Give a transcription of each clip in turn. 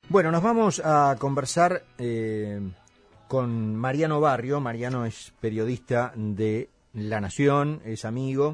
Bueno, nos vamos a conversar con Mariano Barrio. Mariano es periodista de La Nación, es amigo,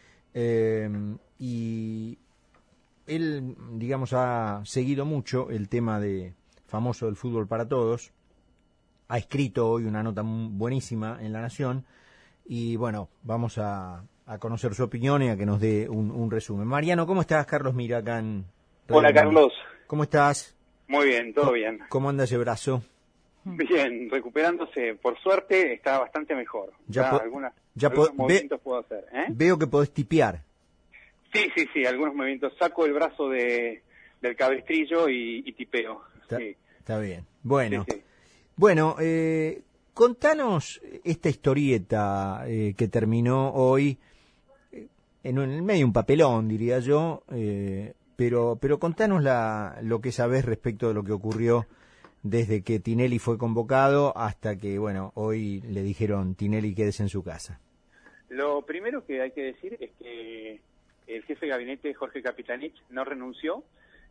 y él, digamos, ha seguido mucho el tema famoso del fútbol para todos. Ha escrito hoy una nota buenísima en La Nación y, bueno, vamos a conocer su opinión y a que nos dé un resumen. Mariano, ¿cómo estás? Carlos Mira, acá en Radio Hola, Carlos. ¿Cómo estás? Muy bien, todo bien. ¿Cómo anda ese brazo? Bien, recuperándose. Por suerte está bastante mejor. Algunos movimientos puedo hacer. Veo que podés tipear. Sí, algunos movimientos. Saco el brazo del cabestrillo y tipeo. Está bien. Bueno, Sí. Bueno, contanos esta historieta que terminó hoy en el medio un papelón, diría yo, pero contanos lo que sabés respecto de lo que ocurrió desde que Tinelli fue convocado hasta que, bueno, hoy le dijeron Tinelli quédese en su casa. Lo primero que hay que decir es que el jefe de gabinete, Jorge Capitanich, no renunció,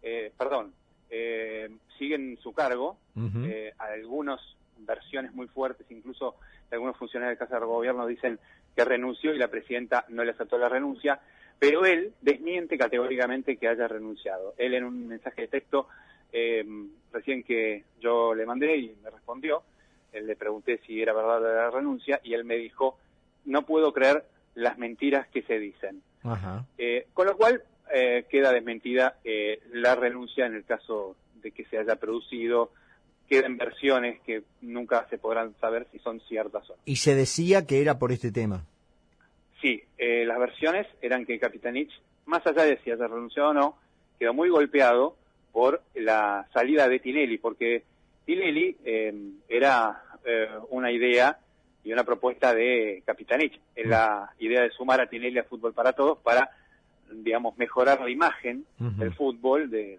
sigue en su cargo. Algunas versiones muy fuertes, incluso algunos funcionarios de Casa de Gobierno dicen que renunció y la presidenta no le aceptó la renuncia, pero él desmiente categóricamente que haya renunciado. Él, en un mensaje de texto recién que yo le mandé y me respondió, le pregunté si era verdad la renuncia y él me dijo: no puedo creer las mentiras que se dicen. Ajá. Con lo cual queda desmentida la renuncia en el caso de que se haya producido. Quedan versiones que nunca se podrán saber si son ciertas o no. ¿Y se decía que era por este tema? Sí, las versiones eran que Capitanich, más allá de si haya renunciado o no, quedó muy golpeado por la salida de Tinelli, porque Tinelli era una idea y una propuesta de Capitanich, la idea de sumar a Tinelli a Fútbol para Todos para, digamos, mejorar la imagen del fútbol, de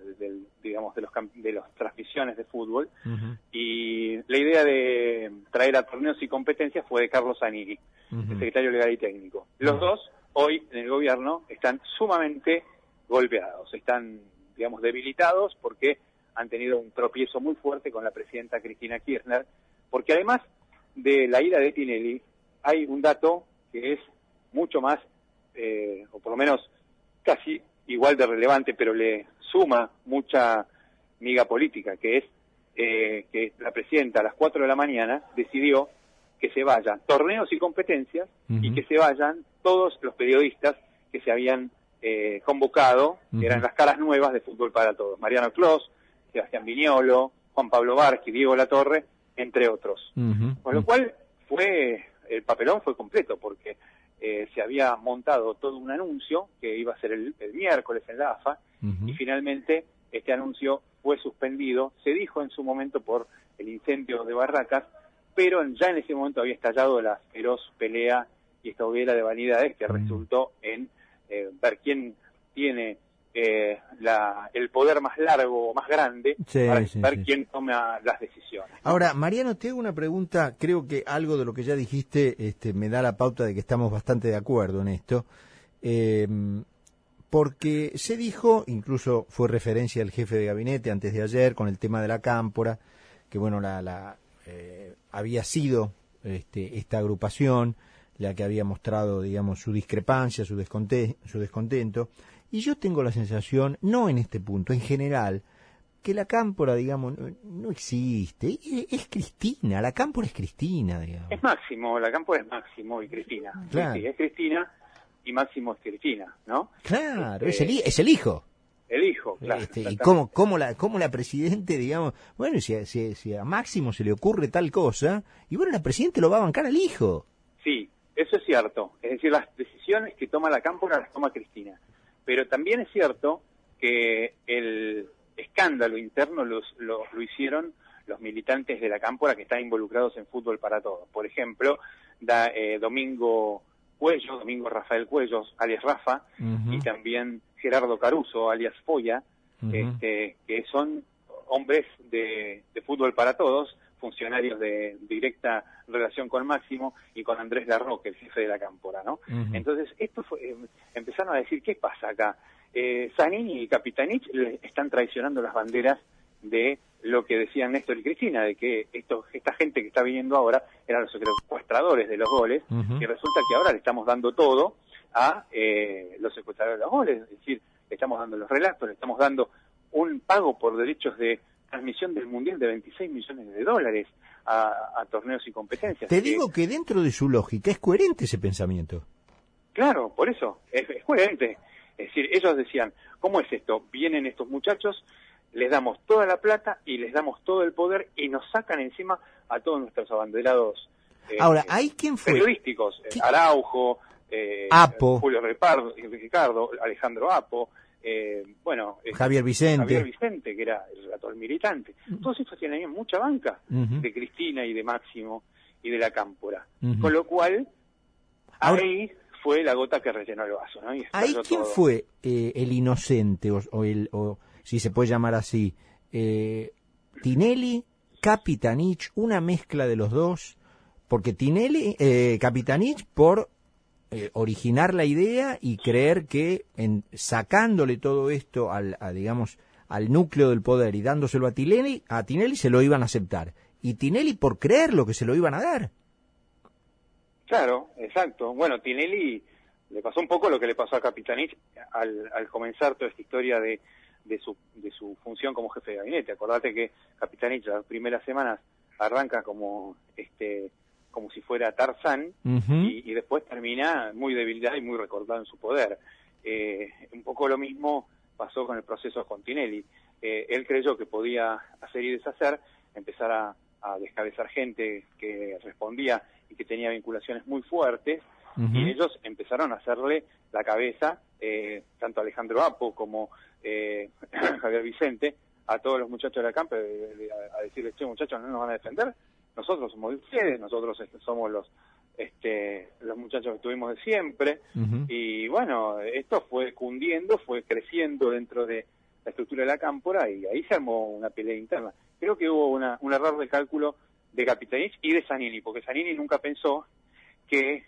las transmisiones de fútbol, y la idea de traer a Torneos y Competencias fue de Carlos Zanini, el secretario legal y técnico. Los dos, hoy en el gobierno, están sumamente golpeados, están, digamos, debilitados porque han tenido un tropiezo muy fuerte con la presidenta Cristina Kirchner, porque además de la ira de Tinelli, hay un dato que es mucho más, o por lo menos casi igual de relevante, pero le suma mucha miga política, que es que la presidenta a las 4 de la mañana decidió que se vayan Torneos y Competencias y que se vayan todos los periodistas que se habían convocado, que eran las caras nuevas de Fútbol para Todos: Mariano Clos, Sebastián Viñolo, Juan Pablo Barqui, Diego Latorre, entre otros. Con lo cual el papelón fue completo, porque se había montado todo un anuncio que iba a ser el miércoles en la AFA, y finalmente este anuncio fue suspendido. Se dijo en su momento por el incendio de Barracas, pero ya en ese momento había estallado la feroz pelea y esta hoguera de vanidades que resultó en ver quién tiene el poder más largo o más grande, para ver quién toma las decisiones. Ahora, Mariano, te hago una pregunta. Creo que algo de lo que ya dijiste me da la pauta de que estamos bastante de acuerdo en esto, porque se dijo, incluso fue referencia al jefe de gabinete antes de ayer con el tema de la Cámpora, que bueno, había sido esta agrupación la que había mostrado, digamos, su discrepancia, su descontento. Y yo tengo la sensación, no en este punto, en general, que la Cámpora, digamos, no existe. Es Cristina, la Cámpora es Cristina, digamos. Es Máximo, la Cámpora es Máximo y Cristina. Claro. Sí, es Cristina y Máximo es Cristina, ¿no? Claro, es el hijo. El hijo, claro. ¿Y cómo la presidente, digamos, bueno, si a Máximo se le ocurre tal cosa, y bueno, la presidente lo va a bancar al hijo? Sí, eso es cierto. Es decir, las decisiones que toma la Cámpora las toma Cristina. Pero también es cierto que el escándalo interno lo hicieron los militantes de la Cámpora que están involucrados en Fútbol para Todos. Por ejemplo, Domingo Rafael Cuellos, alias Rafa, y también Gerardo Caruso, alias Foya, que son hombres de Fútbol para Todos, funcionarios de directa relación con Máximo y con Andrés Larroque, el jefe de la Cámpora, ¿no? Entonces, empezaron a decir, ¿qué pasa acá? Zanini y Capitanich están traicionando las banderas de lo que decían Néstor y Cristina, de que esta gente que está viniendo ahora eran los secuestradores de los goles, y resulta que ahora le estamos dando todo a los secuestradores de los goles, es decir, le estamos dando los relatos, le estamos dando un pago por derechos de transmisión del Mundial de 26 millones de dólares a torneos y competencias. Te digo que dentro de su lógica es coherente ese pensamiento. Claro, por eso, es coherente. Es decir, ellos decían, ¿cómo es esto? Vienen estos muchachos, les damos toda la plata y les damos todo el poder y nos sacan encima a todos nuestros abanderados ahora, ¿hay quién fue? Periodísticos, Araujo, Apo. Julio Ricardo, Alejandro Apo, Javier Vicente, que era el relator militante. Todos estos tienen mucha banca de Cristina y de Máximo y de la Cámpora. Con lo cual, ahí fue la gota que rellenó el vaso, ¿no? Y ¿ahí quién fue el inocente, o si se puede llamar así? ¿Tinelli, Capitanich, una mezcla de los dos? Porque Capitanich por originar la idea y creer que sacándole todo esto al núcleo del poder y dándoselo a Tinelli se lo iban a aceptar. Y Tinelli por creer lo que se lo iban a dar. Claro, exacto. Bueno, Tinelli le pasó un poco lo que le pasó a Capitanich al comenzar toda esta historia de su función como jefe de gabinete. Acordate que Capitanich las primeras semanas arranca como si fuera Tarzán, y después termina muy debilitado y muy recortado en su poder. Un poco lo mismo pasó con el proceso con Tinelli. Él creyó que podía hacer y deshacer, empezar a descabezar gente que respondía y que tenía vinculaciones muy fuertes, y ellos empezaron a hacerle la cabeza, tanto Alejandro Apo como Javier Vicente, a todos los muchachos de la campa, a decirles, che, muchachos, ¿no nos van a defender? Nosotros somos de ustedes, nosotros somos los muchachos que tuvimos de siempre, y bueno, esto fue cundiendo, fue creciendo dentro de la estructura de la Cámpora, y ahí se armó una pelea interna. Creo que hubo un error de cálculo de Capitanich y de Zanini, porque Zanini nunca pensó que,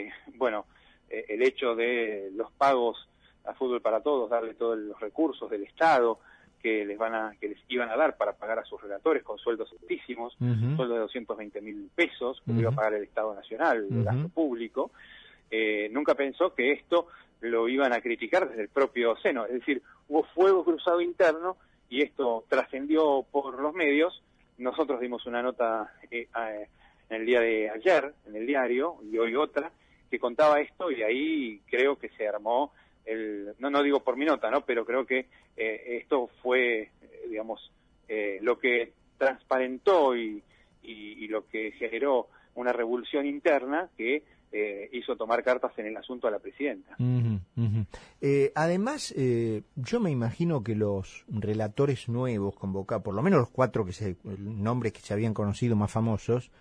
el hecho de los pagos a Fútbol para Todos, darle todos los recursos del Estado que les iban a dar para pagar a sus relatores con sueldos altísimos, sueldos de 220.000 pesos, que iba a pagar el Estado Nacional, el gasto público, nunca pensó que esto lo iban a criticar desde el propio seno. Es decir, hubo fuego cruzado interno y esto trascendió por los medios. Nosotros dimos una nota en el día de ayer, en el diario, y hoy otra, que contaba esto, y ahí creo que se armó no digo por mi nota, ¿no? Pero creo que esto fue, lo que transparentó y lo que generó una revolución interna que hizo tomar cartas en el asunto a la presidenta. Además, yo me imagino que los relatores nuevos convocados, por lo menos los 4 nombres que se habían conocido más famosos,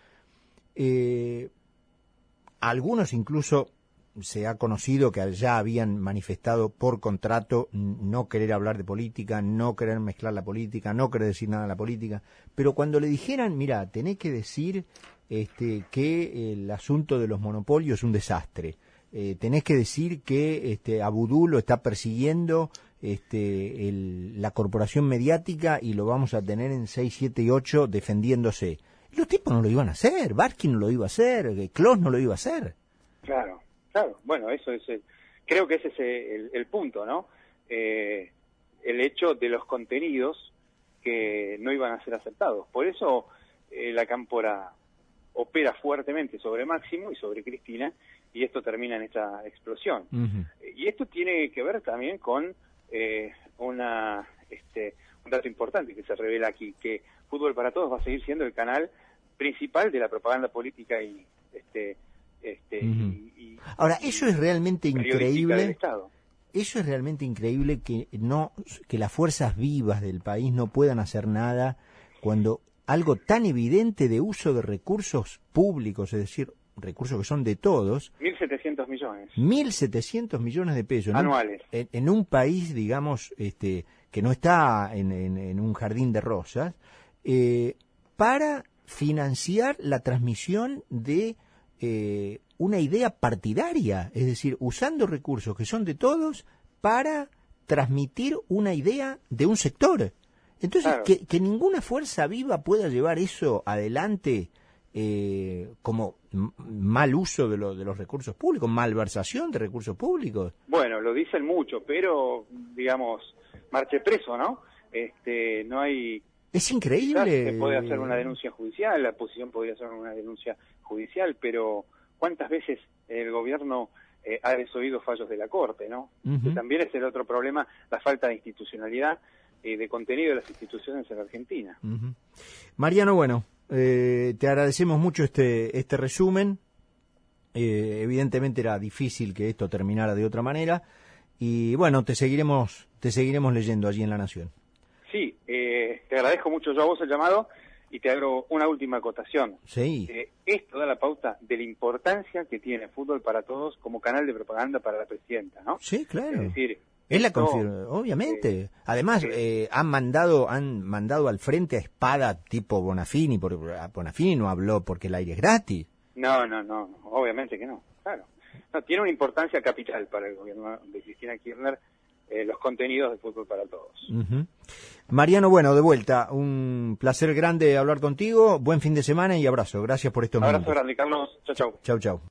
algunos incluso se ha conocido que ya habían manifestado por contrato no querer hablar de política, no querer mezclar la política, no querer decir nada de la política, pero cuando le dijeran, mira, tenés que decir que el asunto de los monopolios es un desastre, tenés que decir que a Vudú lo está persiguiendo la corporación mediática y lo vamos a tener en 6, 7 y 8 defendiéndose. Los tipos no lo iban a hacer, Barkin no lo iba a hacer, Clos no lo iba a hacer. Claro, bueno, eso es creo que ese es el punto, ¿no? El hecho de los contenidos que no iban a ser aceptados. Por eso la Cámpora opera fuertemente sobre Máximo y sobre Cristina, y esto termina en esta explosión. Y esto tiene que ver también con un dato importante que se revela aquí, que Fútbol para Todos va a seguir siendo el canal principal de la propaganda política y ahora, eso es realmente increíble. Eso es realmente increíble que las fuerzas vivas del país no puedan hacer nada cuando algo tan evidente de uso de recursos públicos, es decir, recursos que son de todos. 1.700 millones. 1.700 millones de pesos. Anuales. En un país, digamos, que no está en un jardín de rosas, para financiar la transmisión de una idea partidaria, es decir, usando recursos que son de todos para transmitir una idea de un sector. Entonces, Claro. que ninguna fuerza viva pueda llevar eso adelante como mal uso de los recursos públicos, malversación de recursos públicos. Bueno, lo dicen mucho, pero, digamos, marche preso, ¿no? No hay... Es Quizás increíble. se puede hacer una denuncia judicial, la oposición podría hacer una denuncia judicial, pero ¿cuántas veces el gobierno ha desoído fallos de la Corte, ¿no? Ujú. Que también es el otro problema, la falta de institucionalidad y de contenido de las instituciones en la Argentina. Ujú. Mariano, bueno, te agradecemos mucho este resumen. Evidentemente era difícil que esto terminara de otra manera y bueno, te seguiremos leyendo allí en La Nación. Sí, te agradezco mucho yo a vos el llamado y te hago una última acotación. Sí. Esto da la pauta de la importancia que tiene Fútbol para Todos como canal de propaganda para la presidenta, ¿no? Sí, claro. Es decir, Es la esto, obviamente. Además, han mandado al frente a Espada tipo Bonafini, porque Bonafini no habló porque el aire es gratis. No, obviamente que no, claro. No, tiene una importancia capital para el gobierno de Cristina Kirchner los contenidos de Fútbol para Todos. Ujú. Mariano, bueno, de vuelta, un placer grande hablar contigo, buen fin de semana y abrazo. Gracias por estos Abrazo minutos. grande, Carlos. Chau, chau. Chau, chau.